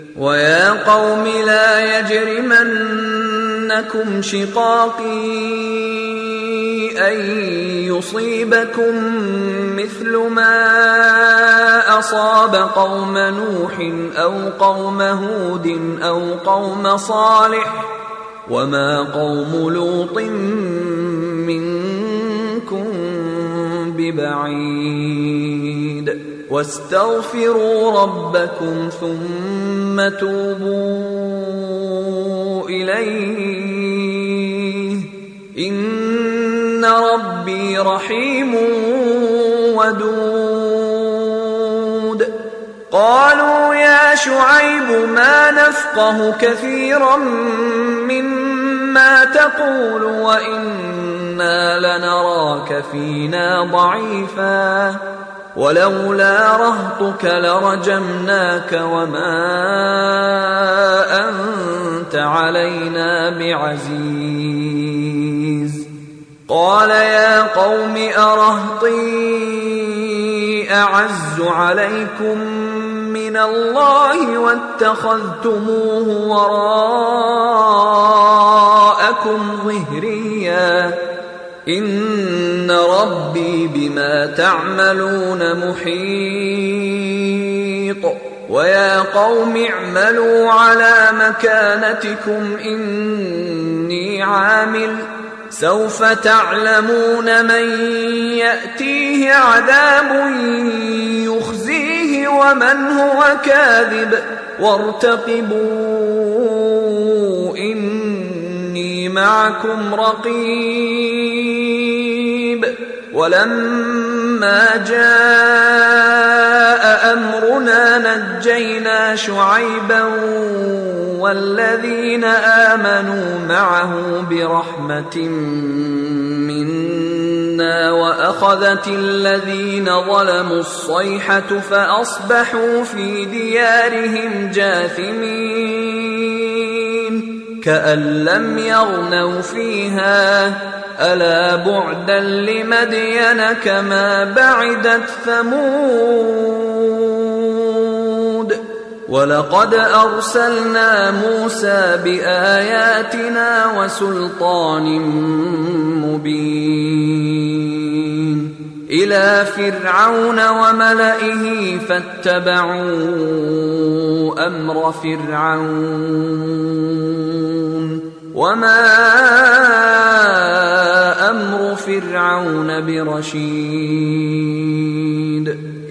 ويا قوم لا يجرمنكم شقاقي أن يصيبكم مثل ما أصاب قوم نوح أو قوم هود أو قوم صالح وما قوم لوط منكم ببعيد واستغفروا ربكم ثم توبوا إليه إن ربي رحيم ودود. قالوا يا شعيب ما نفقه كثيرا مما تقول وإنا لنراك فينا ضعيفا ولولا رهطك لرجمناك وما أنت علينا بعزيز. قال يا قوم أرهطي أعز عليكم من الله واتخذتموه وراءكم ظهريا إن ربي بما تعملون محيط. ويا قوم اعملوا على مكانتكم إني عامل سوف تعلمون من يأتيه عذاب يخزيه ومن هو كاذب وارتقبوا إني معكم رقيب. ولما جاء أمرنا نجينا شعيبا والذين آمنوا معه برحمة منا وأخذت الذين ظلموا الصيحة فأصبحوا في ديارهم جاثمين كأن لم يغنوا فيها ألا بعدا لمدين كما بعدت ثمود. ولقد أرسلنا موسى بآياتنا وسلطان مبين إلى فرعون وملئه فاتبعوا أمر فرعون وما أمر فرعون برشيد.